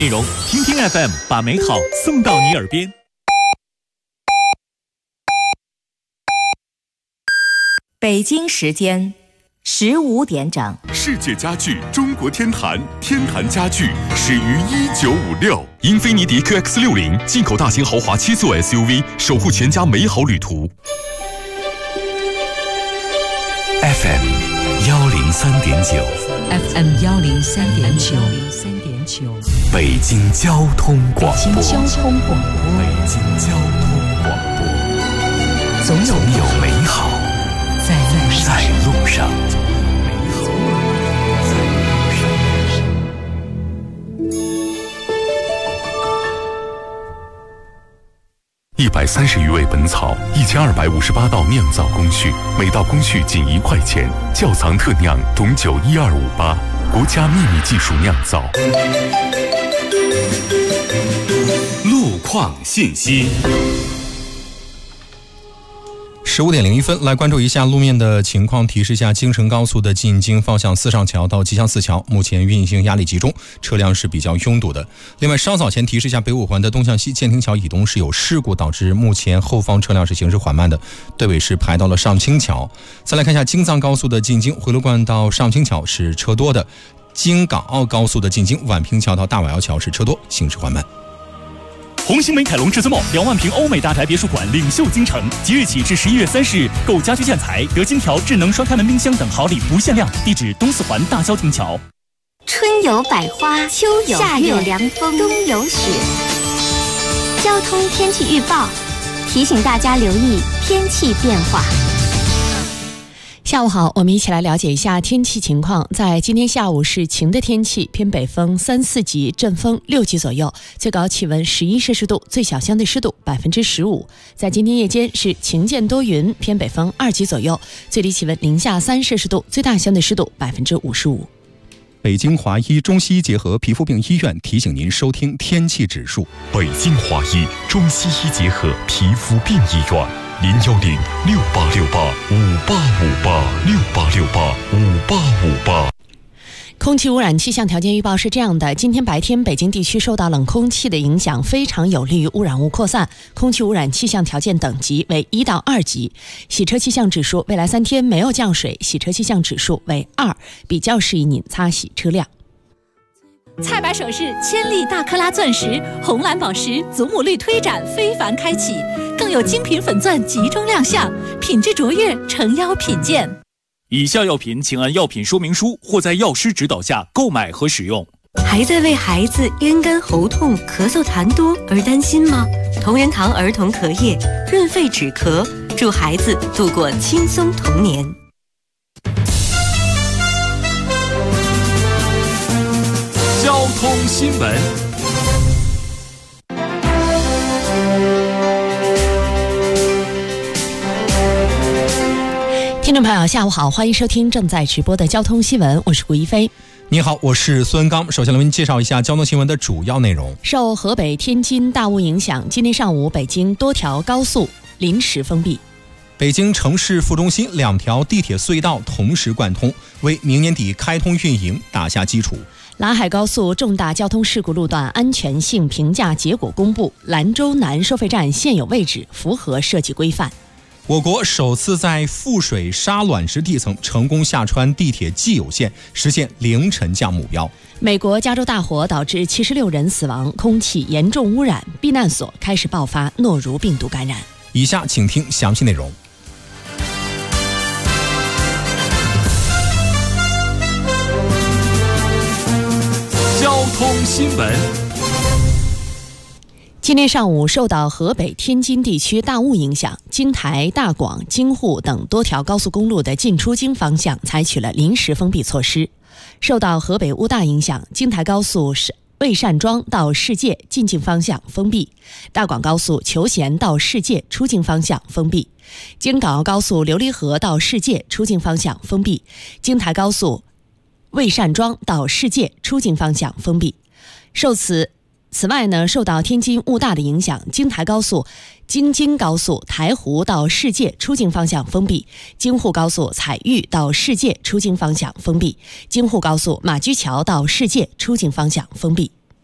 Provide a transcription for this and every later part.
内容听听 FM， 把美好送到你耳边。 北京时间15点整。 世界家具中国天坛，天坛家具始于1956。英菲尼迪 QX60 进口大型豪华7座 SUV， 守护全家美好旅途。FM 103.9 FM 103.9 北京交通广播。 北京交通广播，总有美好在路上。 130余味本草，1258道酿造工序，每道工序仅1块钱。窖藏特酿董酒12588，国家秘密技术酿造。路况信息。 15点01分，来关注一下路面的情况。提示一下，京承高速的进京方向四上桥到吉祥寺桥，目前运行压力集中，车辆是比较拥堵的。另外，稍早前提示一下，北五环的东向西建亭桥以东是有事故，导致目前后方车辆是行驶缓慢的，队尾是排到了上清桥。再来看一下京藏高速的进京回龙观到上清桥是车多的，京港澳高速的进京宛平桥到大瓦窑桥是车多，行驶缓慢。 红星美凯龙至尊茂2万平欧美大宅别墅馆领袖京城，即日起至11月30日，购家居建材得金条、智能双开门冰箱等好礼不限量。地址东四环大郊亭桥。 春有百花，秋有夏有凉风，冬有雪。交通天气预报提醒大家留意天气变化。 下午好，我们一起来了解一下天气情况。在今天下午是晴的天气，偏北风3、4级，阵风6级左右，最高气温11摄氏度，最小相对湿度15%。在今天夜间是晴间多云，偏北风2级左右，最低气温零下3摄氏度，最大相对湿度55%。 北京华医中西医结合皮肤病医院提醒您收听天气指数。 北京华医中西医结合皮肤病医院。0106868585858 空气污染气象条件预报是这样的：今天白天北京地区受到冷空气的影响，非常有利于污染物扩散，空气污染气象条件等级为1到2级。洗车气象指数未来3天没有降水，洗车气象指数为2，比较适宜您擦洗车辆。 菜百首饰千粒大克拉钻石、红蓝宝石、祖母绿推展非凡开启，更有精品粉钻集中亮相，品质卓越，诚邀品鉴。 以下药品请按药品说明书或在药师指导下购买和使用。 还在为孩子咽干喉痛、咳嗽痰多而担心吗？同仁堂儿童咳液润肺止咳，助孩子度过轻松童年。 交通新闻。 听众朋友下午好，欢迎收听正在直播的交通新闻，我是顾一飞。 你好，我是孙刚。首先来为您介绍一下交通新闻的主要内容。 受河北天津大雾影响，今天上午北京多条高速临时封闭。 北京城市副中心2条地铁隧道同时贯通，为明年底开通运营打下基础。 兰海高速重大交通事故路段安全性评价结果公布，兰州南收费站现有位置符合设计规范。 我国首次在覆水沙卵石地层成功下穿地铁既有线，实现零沉降目标。 美国加州大火导致76人死亡，空气严重污染，避难所开始爆发诺如病毒感染。 以下请听详细内容。 交通新闻。 今天上午，受到河北天津地区大雾影响，京台、大广、京沪等多条高速公路的进出京方向采取了临时封闭措施。受到河北雾大影响，京台高速魏善庄到世界进境方向封闭，大广高速求贤到世界出境方向封闭，京港澳高速琉璃河到世界出境方向封闭，京台高速魏善庄到世界出境方向封闭。此外呢，受到天津雾大的影响，京台高速、京津高速台湖到世界出境方向封闭，京沪高速彩玉到世界出境方向封闭，京沪高速马驹桥到世界出境方向封闭。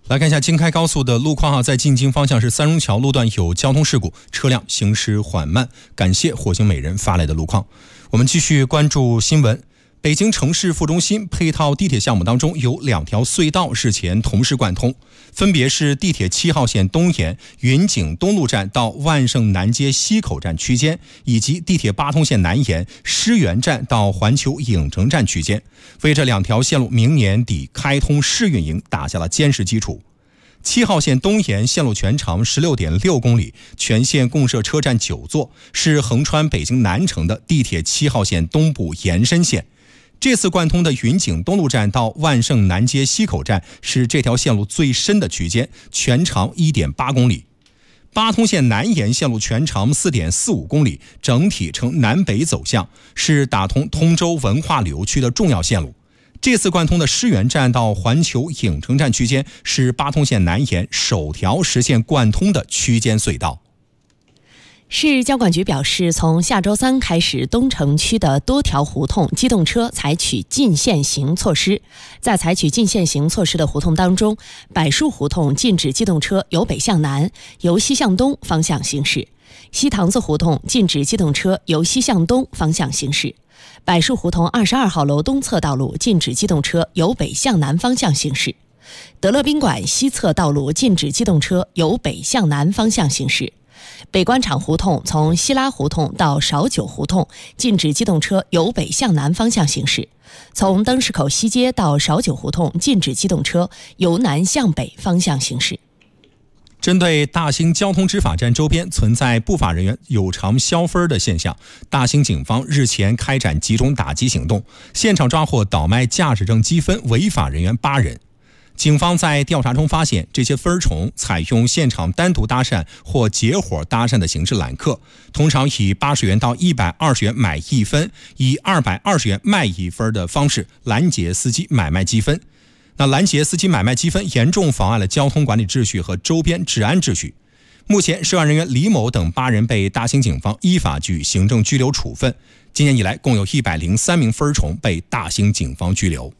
来看一下京开高速的路况在进京方向是三荣桥路段有交通事故，车辆行驶缓慢。感谢火星美人发来的路况。我们继续关注新闻。北京城市副中心配套地铁项目当中有2条隧道日前同时贯通，分别是地铁7号线东延云景东路站到万盛南街西口站区间，以及地铁8通线南延狮园站到环球影城站区间，为这2条线路明年底开通试运营打下了坚实基础。7号线东延线路全长 16.6 公里，全线共设车站9座，是横穿北京南城的地铁7号线东部延伸线。这次贯通的云景东路站到万盛南街西口站是这条线路最深的区间，全长 1.8 公里。8通线南延线路全长 4.45 公里，整体呈南北走向，是打通通州文化旅游区的重要线路。这次贯通的狮园站到环球影城站区间是8通线南延首条实现贯通的区间隧道。 市交管局表示，从下周3开始，东城区的多条胡同机动车采取禁限行措施。在采取禁限行措施的胡同当中，柏树胡同禁止机动车由北向南、由西向东方向行驶；西塘子胡同禁止机动车由西向东方向行驶；柏树胡同22号楼东侧道路禁止机动车由北向南方向行驶；德乐宾馆西侧道路禁止机动车由北向南方向行驶。北关厂胡同从西拉胡同到少九胡同禁止机动车由北向南方向行驶；从灯市口西街到少九胡同禁止机动车由南向北方向行驶。 针对大兴交通执法站周边存在不法人员有偿消分的现象，大兴警方日前开展集中打击行动，现场抓获倒卖驾驶证积分违法人员8人。警方在调查中发现，这些分虫采用现场单独搭讪或结伙搭讪的形式揽客，通常以80元到120元买1分，以220元卖1分的方式拦截司机买卖积分。拦截司机买卖积分严重妨碍了交通管理秩序和周边治安秩序。目前涉案人员李某等8人被大兴警方依法予以行政拘留处分。今年以来，共有103名分虫被大兴警方拘留。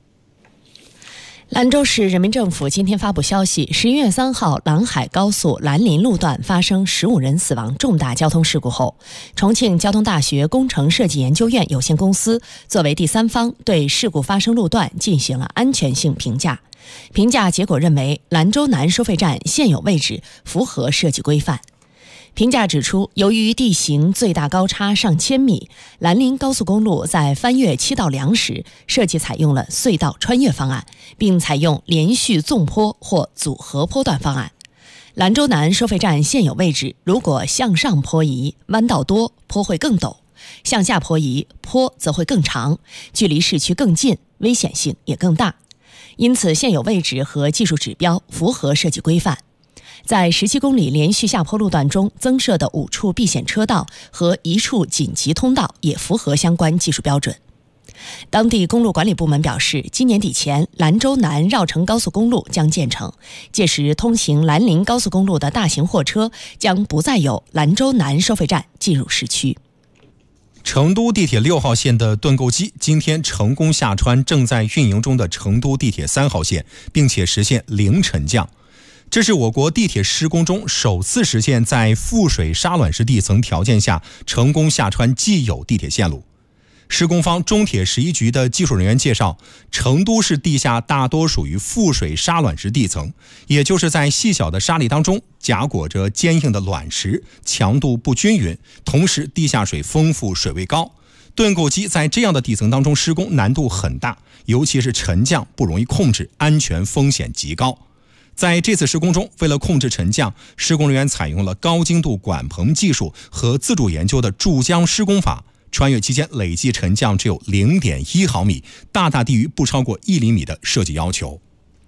兰州市人民政府今天发布消息，11月3号兰海高速兰林路段发生15人死亡重大交通事故后，重庆交通大学工程设计研究院有限公司作为第三方对事故发生路段进行了安全性评价。评价结果认为，兰州南收费站现有位置符合设计规范。评价指出，由于地形最大高差上千米，兰林高速公路在翻越7道梁时，设计采用了隧道穿越方案，并采用连续纵坡或组合坡段方案。兰州南收费站现有位置，如果向上坡移，弯道多，坡会更陡；向下坡移，坡则会更长，距离市区更近，危险性也更大。因此，现有位置和技术指标符合设计规范。在17公里连续下坡路段中增设的5处避险车道和1处紧急通道也符合相关技术标准。当地公路管理部门表示，今年底前兰州南绕城高速公路将建成，届时通行兰林高速公路的大型货车将不再有兰州南收费站进入市区。 成都地铁6号线的盾构机今天成功下穿正在运营中的成都地铁3号线，并且实现零沉降。这是我国地铁施工中首次实现在覆水沙卵式地层条件下成功下穿既有地铁线路。施工方中铁11局的技术人员介绍，成都市地下大多属于覆水沙卵式地层，也就是在细小的沙砾当中夹裹着坚硬的卵石，强度不均匀，同时地下水丰富，水位高。盾构机在这样的地层当中施工难度很大，尤其是沉降不容易控制，安全风险极高。在这次施工中，为了控制沉降，施工人员采用了高精度管棚技术和自主研究的注浆施工法，穿越期间累计沉降只有 0.1 毫米，大大低于不超过1厘米的设计要求。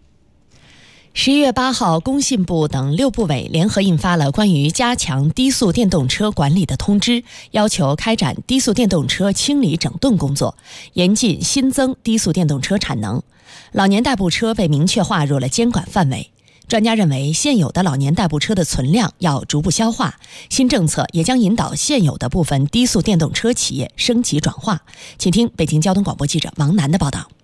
11月8号，工信部等6部委联合印发了关于加强低速电动车管理的通知，要求开展低速电动车清理整顿工作，严禁新增低速电动车产能。老年代步车被明确划入了监管范围。专家认为，现有的老年代步车的存量要逐步消化，新政策也将引导现有的部分低速电动车企业升级转化。请听北京交通广播记者王楠的报道。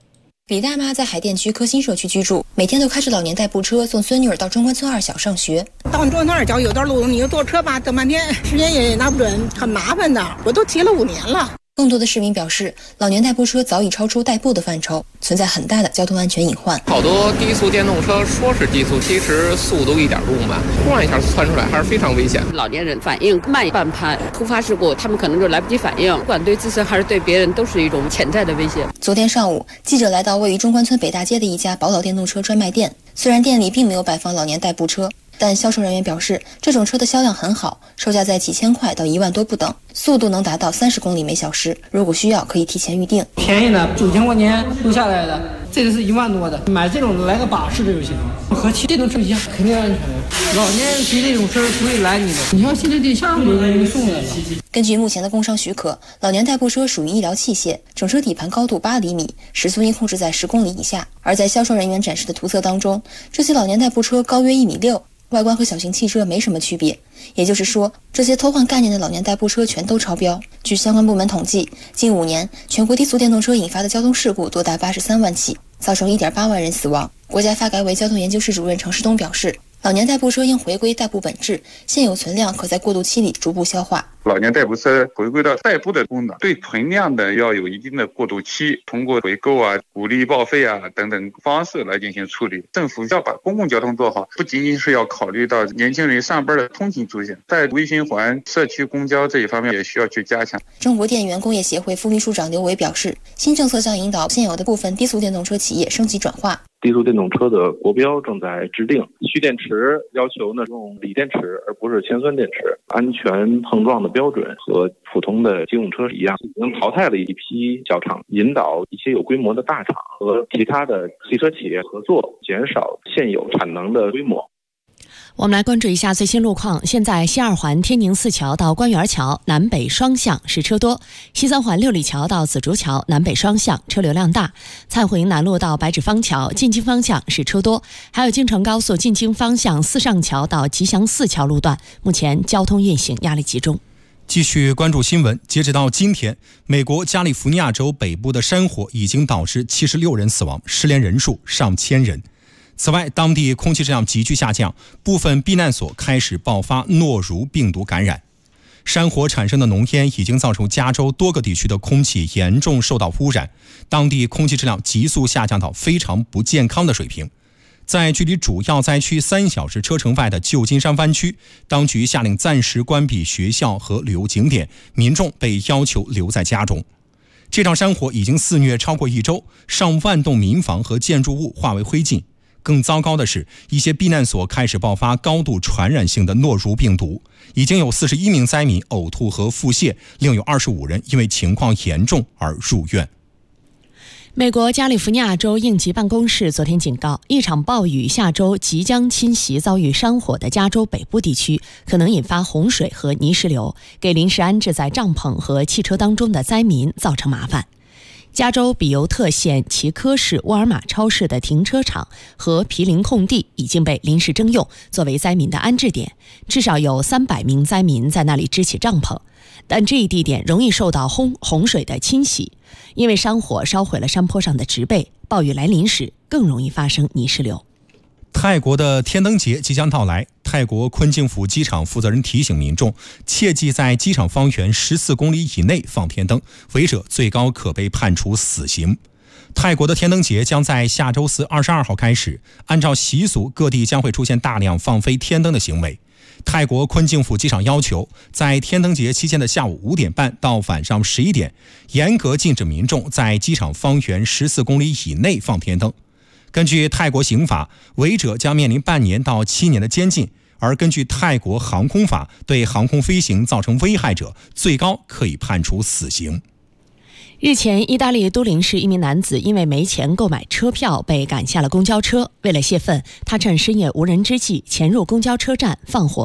李大妈在海淀区科新社区居住，每天都开着老年代步车送孙女儿到中关村2小上学。 到中关村2小有段路，你就坐车吧，等半天时间也拿不准，很麻烦的。我都骑了5年了。 更多的市民表示，老年代步车早已超出代步的范畴，存在很大的交通安全隐患。 好多低速电动车说是低速，其实速度一点都不慢，突然一下窜出来还是非常危险。 老年人反应慢半拍，突发事故他们可能就来不及反应，不管对自身还是对别人都是一种潜在的威胁。 昨天上午，记者来到位于中关村北大街的一家宝岛电动车专卖店，虽然店里并没有摆放老年代步车，但销售人员表示，这种车的销量很好，售价在几千块到1万多不等，速度能达到30公里每小时。如果需要，可以提前预定。 便宜的9000块钱留下来的，这个是1万多的，买这种来个巴士的就行，和骑电动车一样，肯定安全。老年人骑这种车不会来你的，你像现在电下面给你送来了。 根据目前的工商许可，老年代步车属于医疗器械，整车底盘高度8厘米，时速应控制在10公里以下。而在销售人员展示的图册当中，这些老年代步车高约1.6米。外观和小型汽车没什么区别，也就是说，这些偷换概念的老年代步车全都超标。据相关部门统计，近5年，全国低速电动车引发的交通事故多达83万起，造成1.8万人死亡。国家发改委交通研究室主任程世东表示，老年代步车应回归代步本质，现有存量可在过渡期里逐步消化。 老年代步车回归到代步的功能，对存量的要有一定的过渡期，通过回购啊、鼓励报废啊等等方式来进行处理。政府要把公共交通做好，不仅仅是要考虑到年轻人上班的通勤出行，在微循环、社区公交这一方面也需要去加强。 中国电源工业协会副秘书长刘伟表示，新政策将引导现有的部分低速电动车企业升级转化。 低速电动车的国标正在制定，蓄电池要求呢用锂电池而不是铅酸电池，安全碰撞的标准和普通的机动车一样，已经淘汰了一批小厂，引导一些有规模的大厂和其他的汽车企业合作，减少现有产能的规模。 我们来关注一下最新路况。现在西2环天宁寺桥到官园桥南北双向是车多，西3环六里桥到紫竹桥南北双向车流量大，蔡湖营南路到白纸坊桥进京方向是车多，还有京承高速进京方向四上桥到吉祥寺桥路段，目前交通运行压力集中。 继续关注新闻，截止到今天，美国加利福尼亚州北部的山火已经导致76人死亡，失联人数上千人。此外，当地空气质量急剧下降，部分避难所开始爆发诺如病毒感染。山火产生的浓烟已经造成加州多个地区的空气严重受到污染，当地空气质量急速下降到非常不健康的水平。在距离主要灾区3小时车程外的旧金山湾区，当局下令暂时关闭学校和旅游景点，民众被要求留在家中。这场山火已经肆虐超过1周，上万栋民房和建筑物化为灰烬。更糟糕的是，一些避难所开始爆发高度传染性的诺如病毒，已经有41名灾民呕吐和腹泻，另有25人因为情况严重而入院。 美国加利福尼亚州应急办公室昨天警告，一场暴雨下周即将侵袭遭遇山火的加州北部地区，可能引发洪水和泥石流，给临时安置在帐篷和汽车当中的灾民造成麻烦。加州比尤特县奇科市沃尔玛超市的停车场和毗邻空地已经被临时征用，作为灾民的安置点，至少有300名灾民在那里支起帐篷。但这一地点容易受到洪水的侵袭，因为山火烧毁了山坡上的植被，暴雨来临时更容易发生泥石流。 泰国的天灯节即将到来，泰国坤敬府机场负责人提醒民众，切忌在机场方圆14公里以内放天灯，违者最高可被判处死刑。泰国的天灯节将在下周四22号开始，按照习俗，各地将会出现大量放飞天灯的行为。泰国坤敬府机场要求，在天灯节期间的下午5点半到晚上11点，严格禁止民众在机场方圆14公里以内放天灯。根据泰国刑法，违者将面临半年到7年的监禁，而根据泰国航空法，对航空飞行造成危害者，最高可以判处死刑。 日前，意大利都灵市一名男子因为没钱购买车票被赶下了公交车，为了泄愤，他趁深夜无人之际潜入公交车站放火